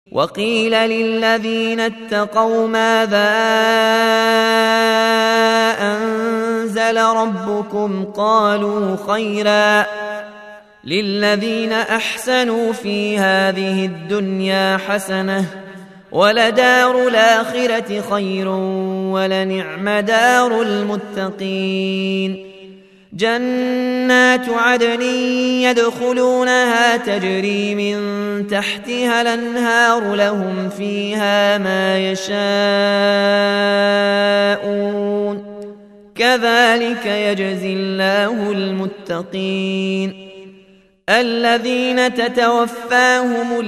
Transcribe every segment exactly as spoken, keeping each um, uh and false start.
وقيل للذين اتقوا ماذا أنزل ربكم قالوا خيرا للذين أحسنوا في هذه الدنيا حسنة ولدار الآخرة خير ولنعم دار المتقين جنات عدن يدخلونها تجري من تحتها الأنهار لهم فيها ما يشاءون كذلك يجزي الله المتقين الذين تتوفاهم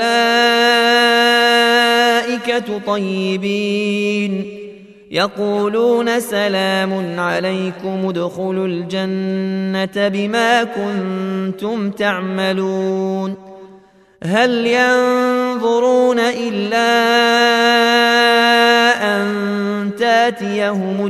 الملائكة طيبين يقولون سلام عليكم ادخلوا الجنة بما كنتم تعملون هل ينظرون إلا أن تاتيهم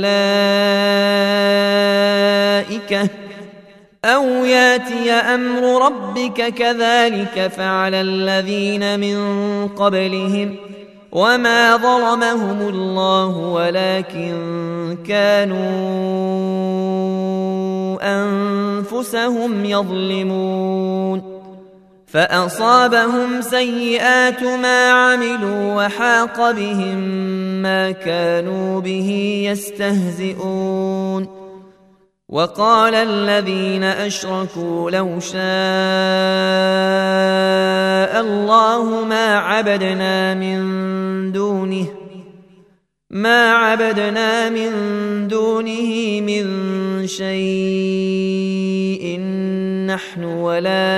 الملائكة أو ياتي أمر ربك كذلك فعل الذين من قبلهم وما ظلمهم الله ولكن كانوا أنفسهم يظلمون فأصابهم سيئات ما عملوا وحاق بهم ما كانوا به يستهزئون وقال الذين أشركوا لو شاء الله ما عبدنا من دونه ما عبدنا من دونه من شيء نحن ولا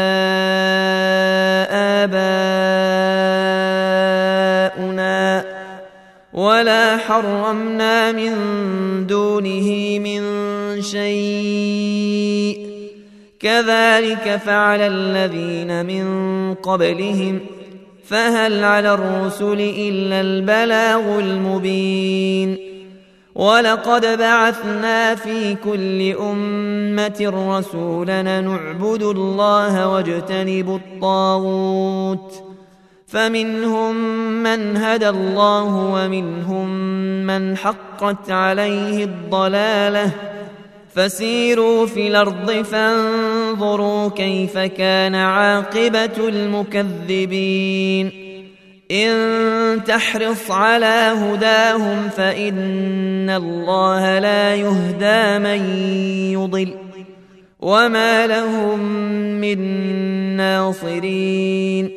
آباؤنا ولا حرمنا من دونه من شيء كذلك فعل الذين من قبلهم فهل على الرسل إلا البلاغ المبين ولقد بعثنا في كل أمة رسولا نعبد الله واجتنب الطاغوت فمنهم من هدى الله ومنهم من حقت عليه الضلالة فسيروا في الأرض فانظروا كيف كان عاقبة المكذبين إن تحرص على هداهم فإن الله لا يهدى من يضل وما لهم من ناصرين